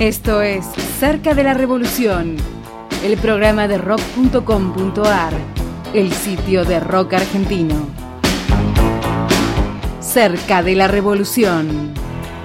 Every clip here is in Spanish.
Esto es Cerca de la Revolución, el programa de rock.com.ar, el sitio de rock argentino. Cerca de la Revolución.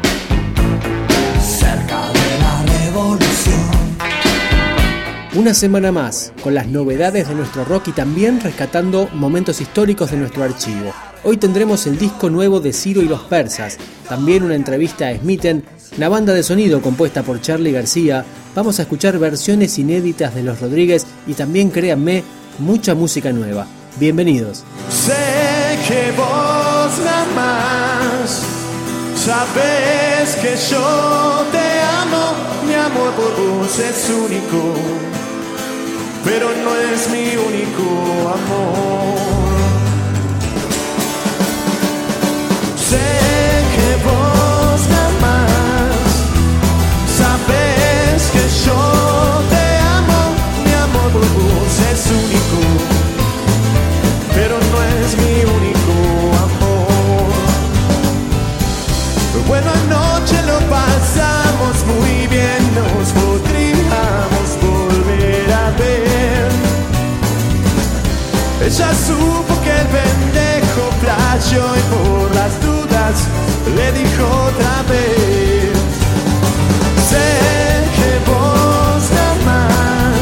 Cerca de la Revolución. Una semana más, con las novedades de nuestro rock y también rescatando momentos históricos de nuestro archivo. Hoy tendremos el disco nuevo de Ciro y los Persas, también una entrevista a Smitten, una banda de sonido compuesta por Charly García. Vamos a escuchar versiones inéditas de Los Rodríguez y también, créanme, mucha música nueva. Bienvenidos. Sé que vos nada más sabes que yo te amo, mi amor por vos es único, pero no es mi único amor. Sé que vos nada más sabes que yo te amo, mi amor por vos es único, pero no es mi único amor. Bueno, anoche lo pasamos muy bien, nos podríamos volver a ver. Ella supo que el pendejo flasheó y por las dudas le dijo otra vez. Sé que vos nada más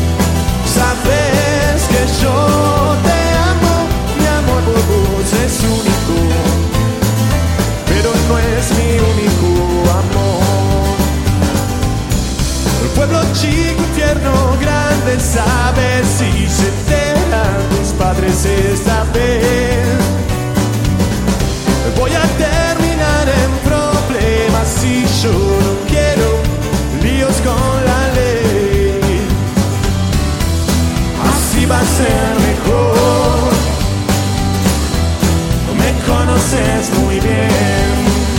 sabes que yo te amo, mi amor por vos es único, pero no es mi único amor. El pueblo chico, infierno grande, sabes si se enteran tus padres esta vez. Voy a terminar en problemas si yo no quiero líos con la ley. Así va a ser mejor. Me conoces muy bien.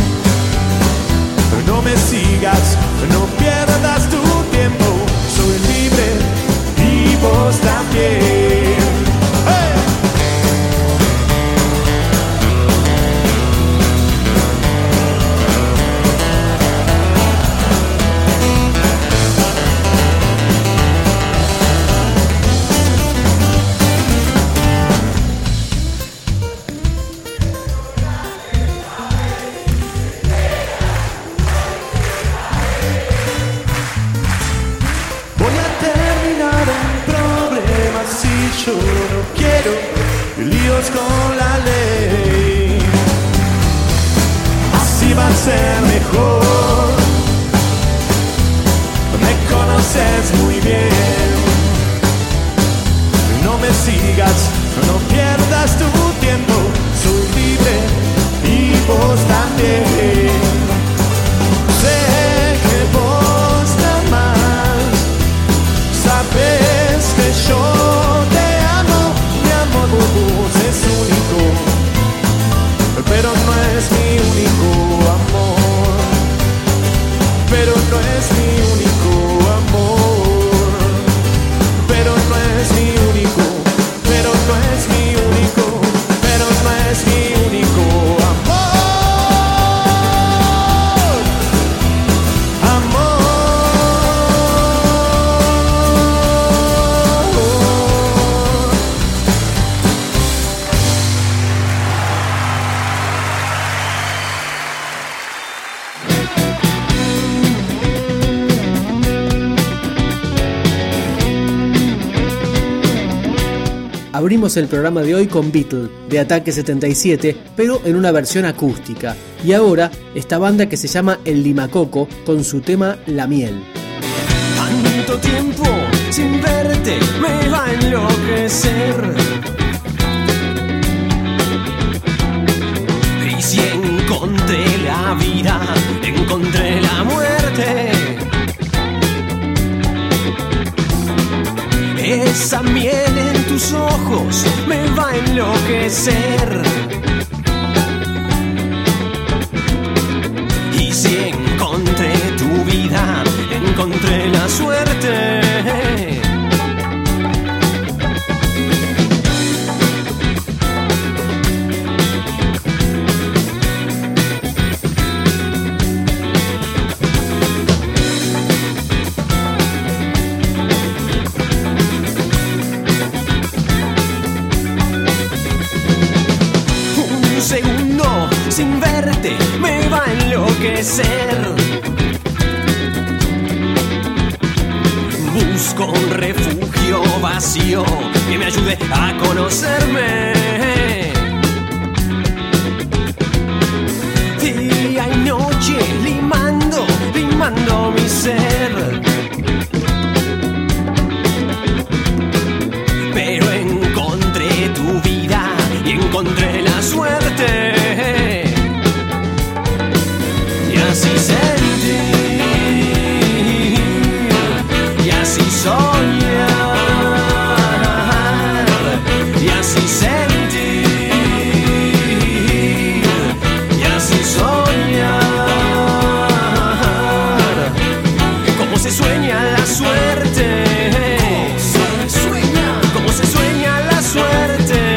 No me sigas, no pierdas tu tiempo. Soy libre y vos también. ¡Hey! Yo no quiero líos con la ley. Así va a ser mejor. Me conoces muy bien. No me sigas, no pierdas tu tiempo. Soy libre y vos también. Sé que vos nada más sabes que yo vos es único, pero no es mi único amor, pero no es mi único amor, pero no es mi único, pero no es mi único, pero no es mi único amor. Abrimos el programa de hoy con Beatle, de Ataque 77, pero en una versión acústica. Y ahora, esta banda que se llama El Limacoco, con su tema La Miel. Tanto tiempo sin verte me va a enloquecer. Y si encontré la vida, encontré la muerte. Esa miel en tus ojos me va a enloquecer. Y si encontré tu vida, encontré la suerte. busco un refugio vacío que me ayude a conocerme. Día y noche limando mi ser. Pero encontré tu vida y encontré la suerte. Y así sentir, y así soñar, y así sentir, y así soñar. Como se sueña la suerte, como se sueña la suerte,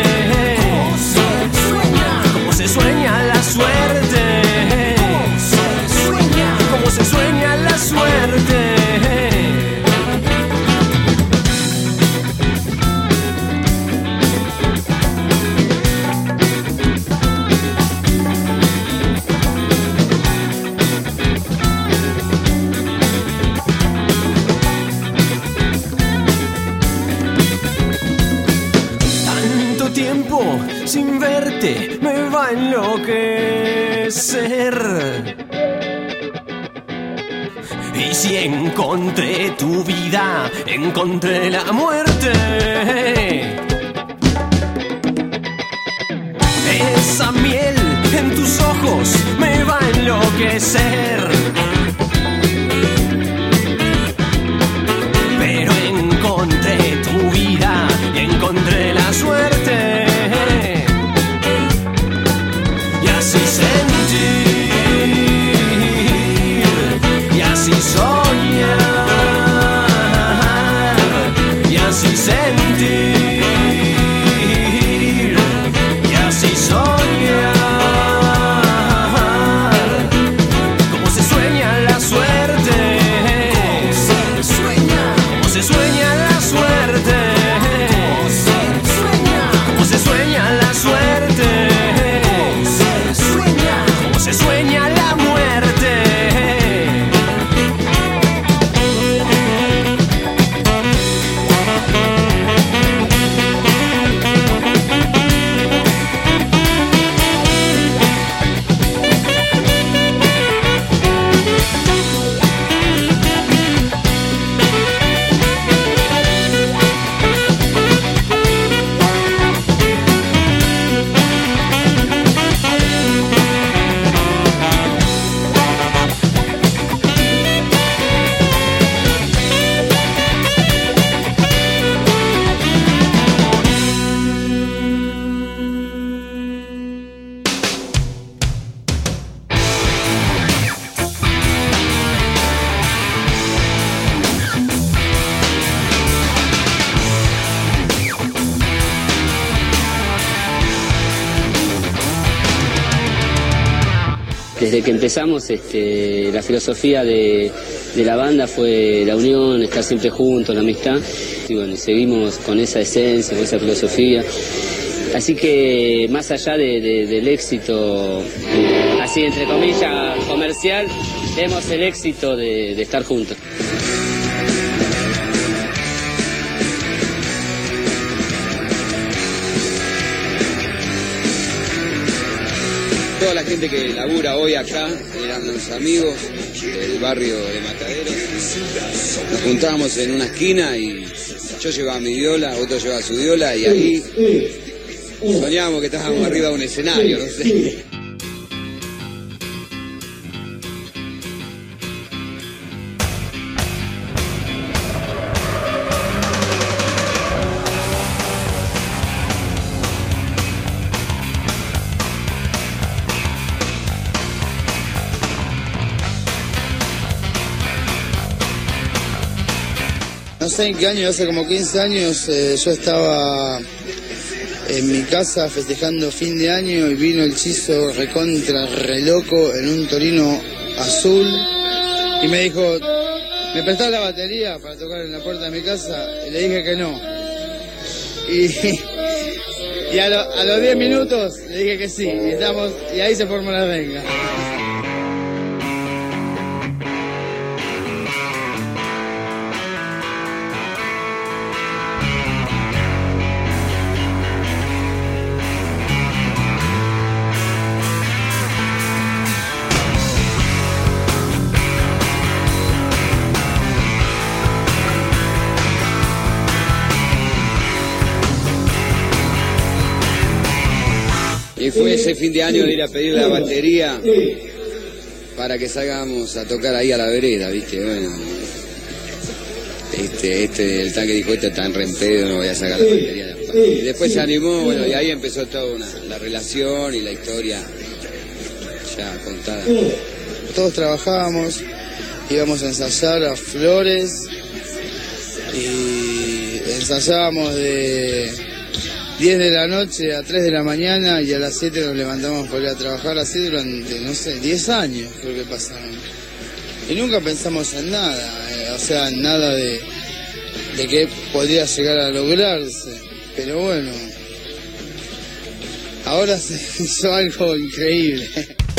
como se sueña la suerte, como se sueña la suerte. Tanto tiempo sin verte me va a enloquecer. Y si encontré tu vida, encontré la muerte. Esa miel en tus ojos me va a enloquecer. Pero encontré tu vida y encontré la suerte. Y así sentir, y así soñar, y así sentir, y así soñar. Como se sueña la suerte, como se sueña la suerte, como se sueña la suerte, como se sueña la muerte. Desde que empezamos, la filosofía de la banda fue la unión, estar siempre juntos, la amistad. Y bueno, seguimos con esa esencia, con esa filosofía. Así que más allá del éxito, así entre comillas, comercial, vemos el éxito de estar juntos. Toda la gente que labura hoy acá eran los amigos del barrio de Mataderos. Nos juntábamos en una esquina y yo llevaba mi viola, otro llevaba su viola y ahí soñábamos que estábamos arriba de un escenario, no sé. No sé en qué año, hace como 15 años, yo estaba en mi casa festejando fin de año y vino el Chizo recontra, re loco, en un Torino azul y me dijo, ¿me prestás la batería para tocar en la puerta de mi casa? Y le dije que no. Y a los 10 minutos le dije que sí, y ahí se formó la renga. Y fue ese fin de año de ir a pedir la batería para que salgamos a tocar ahí a la vereda, ¿viste? Bueno, el tanque dijo, este está en rempedo, no voy a sacar la batería. Y después se animó, bueno, y ahí empezó toda la relación y la historia ya contada. Todos trabajábamos, íbamos a ensayar a Flores y ensayábamos de 10 de la noche a 3 de la mañana y a las 7 nos levantamos para ir a trabajar, así durante, no sé, 10 años creo que pasaron. Y nunca pensamos en nada, o sea, en nada de que podría llegar a lograrse. Pero bueno, ahora se hizo algo increíble.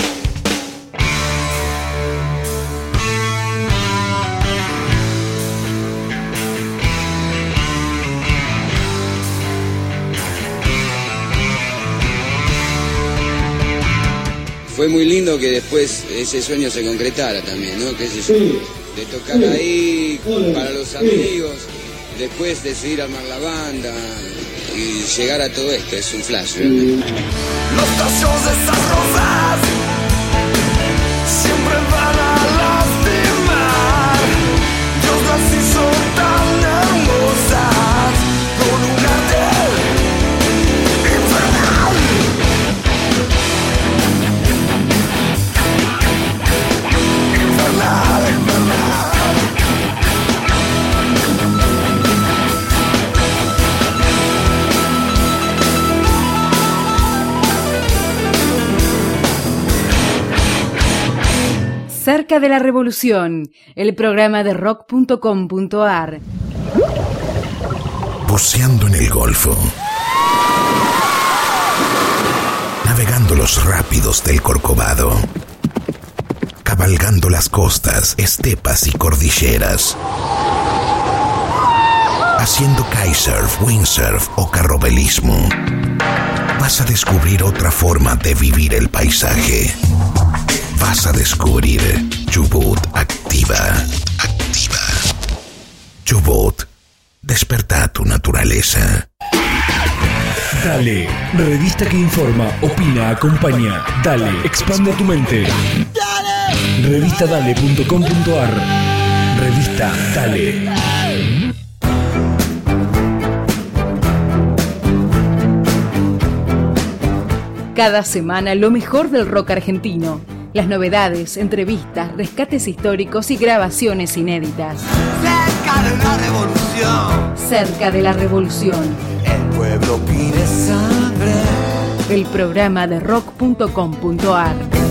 Fue muy lindo que después ese sueño se concretara también, ¿no? ¿Qué sé yo? De tocar ahí para los amigos, después decidir armar la banda y llegar a todo esto, es un flash realmente. Los tallos de esas rosas siempre van a lastimar. Dios las hizo tan hermosas con un arte infernal. Infernal, infernal. Cerca de la Revolución, el programa de rock.com.ar. Buceando en el Golfo. Navegando los rápidos del Corcovado. Cabalgando las costas, estepas y cordilleras. Haciendo kitesurf, windsurf o carrobelismo. Vas a descubrir otra forma de vivir el paisaje. Vas a descubrir Chubut Activa. Chubut, desperta tu naturaleza. Dale, revista que informa, opina, acompaña. Dale, expande tu mente. Dale. Revistadale.com.ar. Revista Dale. Cada semana lo mejor del rock argentino. Las novedades, entrevistas, rescates históricos y grabaciones inéditas. Cerca de la revolución. Cerca de la Revolución. El pueblo pide sangre. El programa de rock.com.ar.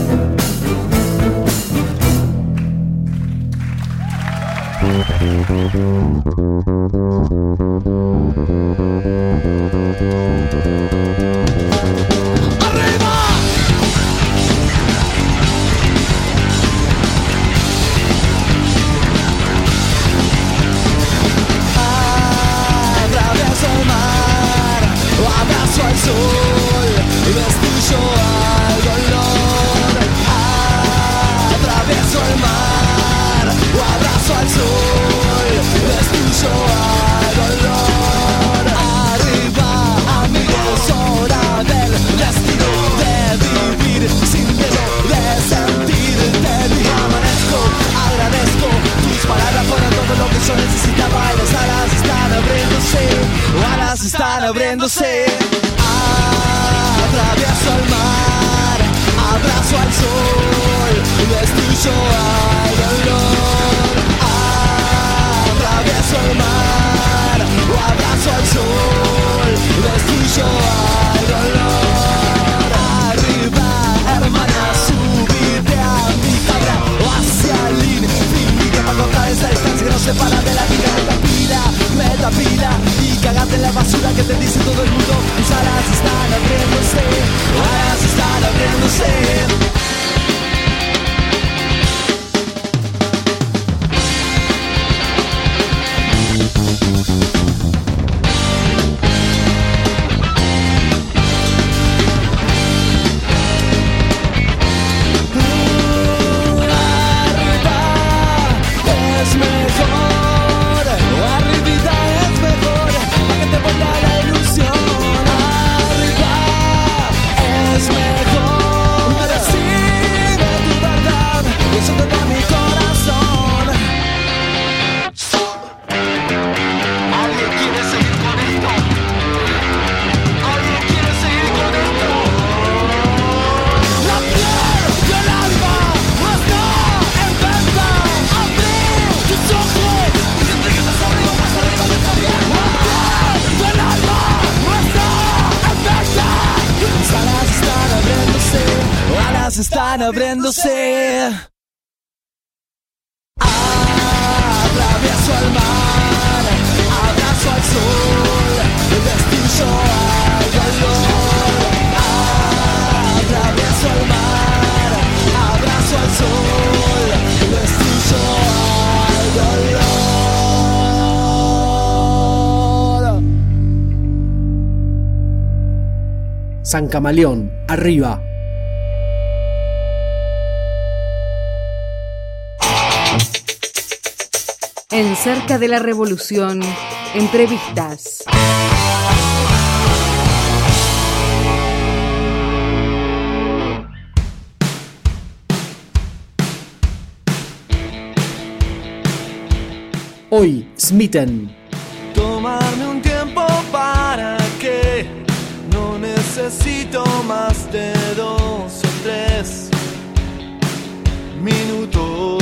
Abrazo al sol, destruyo al dolor. Atravieso el mar, abrazo al sol, destruyo al dolor. Arriba, amigos, hora del destino de vivir sin miedo, de sentir. Te vi, amanezco, agradezco. Tus palabras fueron todo lo que yo necesitaba. Y las alas están abriéndose, alas están abriéndose. Atravieso el mar, abrazo al sol, destruyo al dolor. Atravieso el mar, abrazo al sol, destruyo al dolor. Arriba, hermana, subite a mi cabra, hacia el infinito para cortar esa distancia que nos separa de la vida. Metapila y cagate en la basura que te dice todo el mundo. Tus alas están abriéndose, alas están abriéndose. Es van abriéndose. Atravieso al mar, abrazo al sol, destruyo al dolor. Atravieso al mar, abrazo al sol, destruyo al dolor. San Camaleón, arriba. En Cerca de la Revolución, entrevistas. Hoy, Smitten. Tomarme un tiempo para que no necesito más de 2 o 3 minutos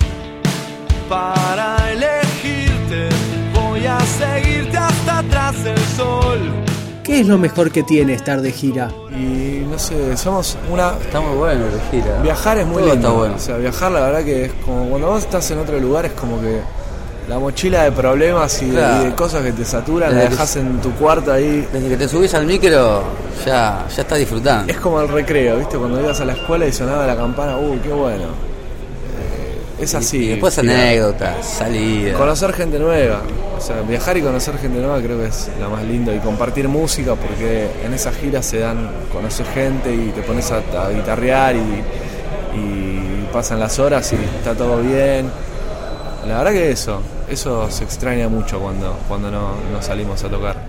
para elegirte. Voy a seguirte hasta atrás del sol. ¿Qué es lo mejor que tiene estar de gira? Y no sé, somos una... Está muy bueno de gira. Viajar es muy todo lindo. Está bueno. O sea, viajar la verdad que es como cuando vos estás en otro lugar, es como que la mochila de problemas y, claro, y de cosas que te saturan, desde la dejas en tu cuarto ahí. Desde que te subís al micro ya estás disfrutando. Es como el recreo, ¿viste? Cuando ibas a la escuela y sonaba la campana, qué bueno. Es así. Y después anécdotas, salidas. Conocer gente nueva. O sea, viajar y conocer gente nueva creo que es lo más lindo. Y compartir música, porque en esas giras se dan, conoces gente y te pones a guitarrear y pasan las horas y está todo bien. La verdad que eso se extraña mucho cuando no salimos a tocar.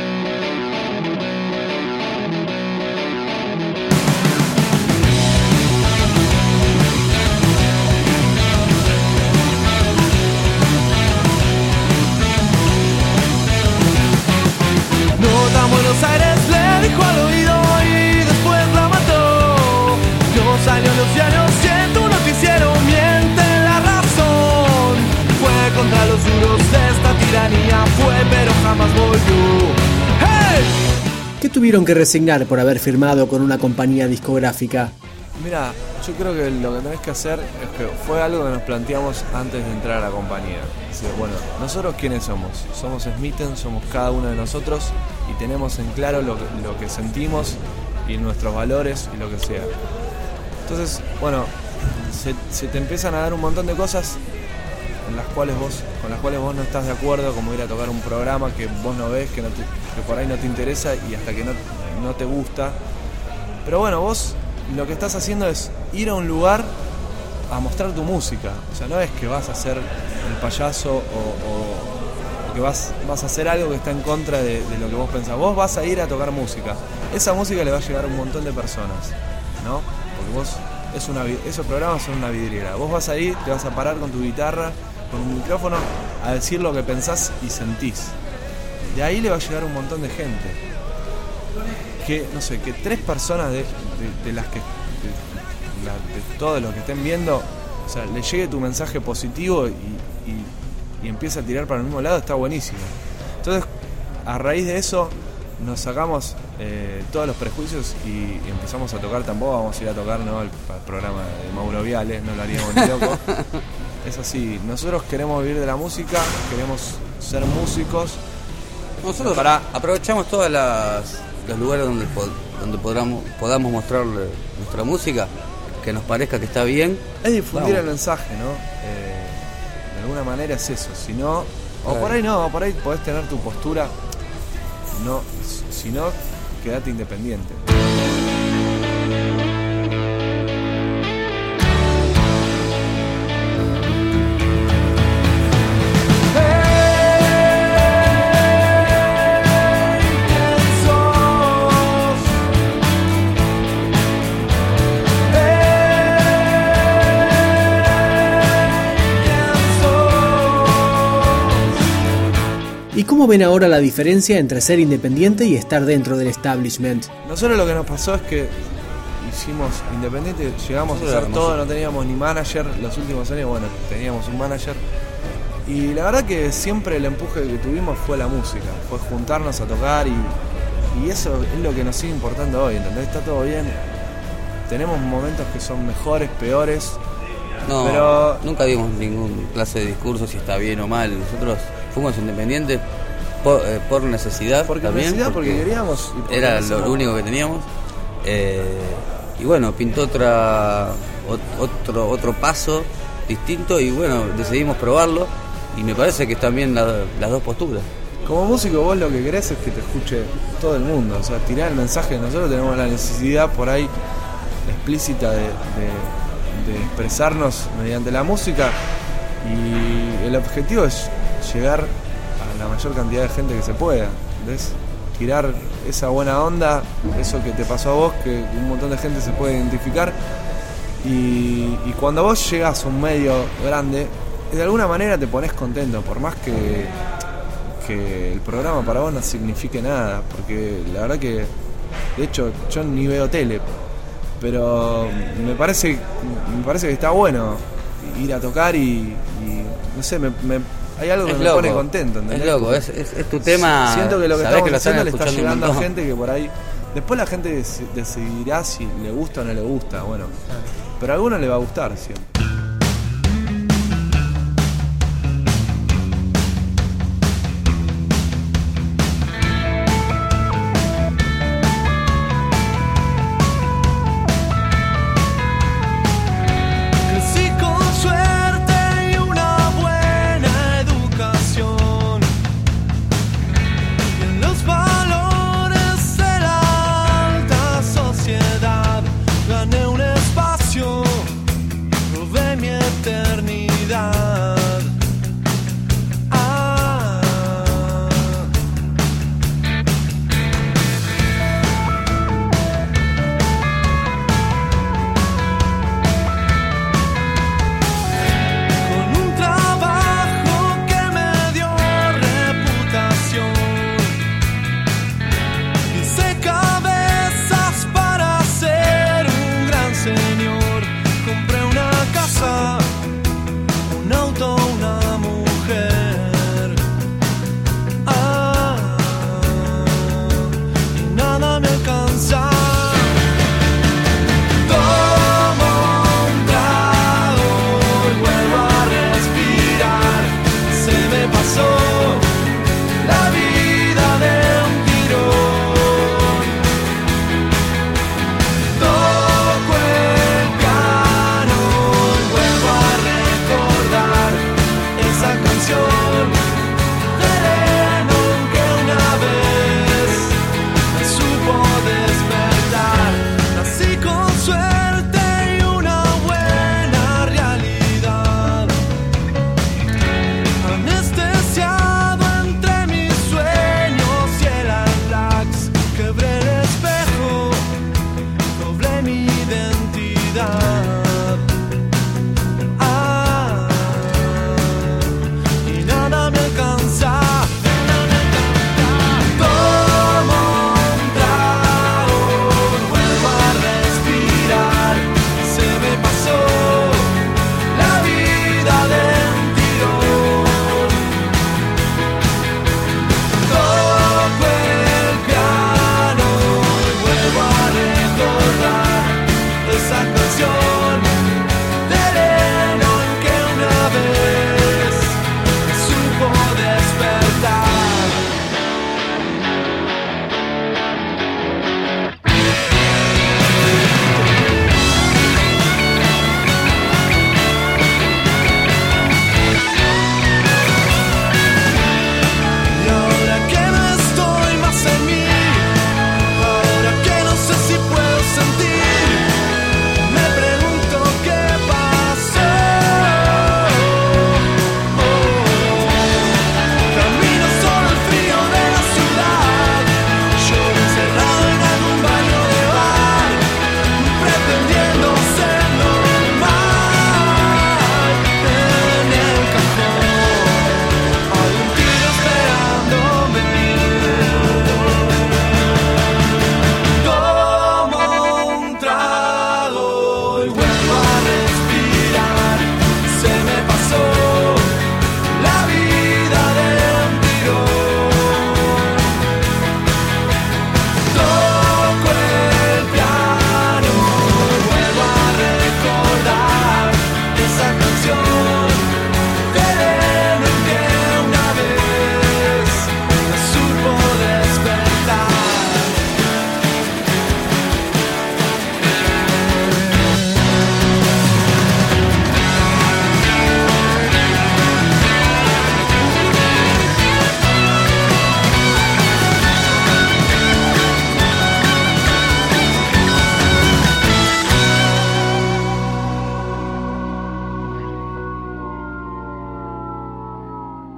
Nota Buenos Aires le dijo al oído y después la mató. No salió en los diarios y en tu noticiero miente la razón. Fue contra los duros de esta tiranía, fue pero jamás volvió. ¡Hey! ¿Qué tuvieron que resignar por haber firmado con una compañía discográfica? Mira, yo creo que lo que tenés que hacer es que fue algo que nos planteamos antes de entrar a la compañía. Así que, bueno, nosotros quiénes somos. Somos Smitten, somos cada uno de nosotros y tenemos en claro lo que sentimos y nuestros valores y lo que sea. Entonces, bueno, se te empiezan a dar un montón de cosas con las cuales vos no estás de acuerdo, como ir a tocar un programa que vos no ves, que por ahí no te interesa y hasta que no te gusta. Pero bueno, vos lo que estás haciendo es ir a un lugar a mostrar tu música. O sea, no es que vas a ser el payaso o que vas a hacer algo que está en contra de lo que vos pensás. Vos vas a ir a tocar música. Esa música le va a llegar a un montón de personas, ¿no? Porque esos programas son una vidriera. Vos vas a ir, te vas a parar con tu guitarra, con un micrófono, a decir lo que pensás y sentís. De ahí le va a llegar un montón de gente. Que, no sé, que 3 personas de todos los que estén viendo, o sea, le llegue tu mensaje positivo y empieza a tirar para el mismo lado, está buenísimo. Entonces, a raíz de eso, nos sacamos todos los prejuicios y empezamos a tocar. Tampoco vamos a ir a tocar, ¿no?, el programa de Mauro Viales, no lo haríamos ni loco. Es así, nosotros queremos vivir de la música, queremos ser músicos. Nosotros aprovechamos todos los lugares donde podamos mostrarle nuestra música, que nos parezca que está bien. Es difundir el mensaje, ¿no? De alguna manera es eso. Si no, o por ahí no, por ahí podés tener tu postura. No, si no, quedate independiente. ¿Y cómo ven ahora la diferencia entre ser independiente y estar dentro del establishment? Nosotros lo que nos pasó es que hicimos independiente, llegamos a hacer todo, no teníamos ni manager. Los últimos años, bueno, teníamos un manager. Y la verdad que siempre el empuje que tuvimos fue la música, fue juntarnos a tocar y eso es lo que nos sigue importando hoy, ¿entendés? Está todo bien tenemos momentos que son mejores, peores. No, pero nunca dimos ningún clase de discurso si está bien o mal. Nosotros fuimos independientes por necesidad. Porque también, necesidad, porque queríamos. Y porque era lo único que teníamos. Y bueno, pintó otro paso distinto y bueno, decidimos probarlo. Y me parece que están bien las dos posturas. Como músico vos lo que querés es que te escuche todo el mundo, o sea, tirar el mensaje. Nosotros tenemos la necesidad por ahí explícita de expresarnos mediante la música y el objetivo es llegar a la mayor cantidad de gente que se pueda, ¿ves? Tirar esa buena onda, eso que te pasó a vos, que un montón de gente se puede identificar y cuando vos llegás a un medio grande, de alguna manera te pones contento, por más que el programa para vos no signifique nada, porque la verdad que, de hecho, yo ni veo tele, pero me parece que está bueno ir a tocar y no sé, hay algo que me pone contento, ¿entendés? Es loco, es tu tema. Siento que lo que estamos haciendo le está llegando a gente gente que por ahí, después la gente decidirá si le gusta o no le gusta, bueno, pero a alguno le va a gustar siempre. Rodeado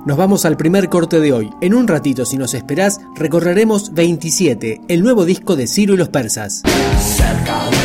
Nos vamos al primer corte de hoy. En un ratito, si nos esperás, recorreremos 27, el nuevo disco de Ciro y los Persas. Cerca de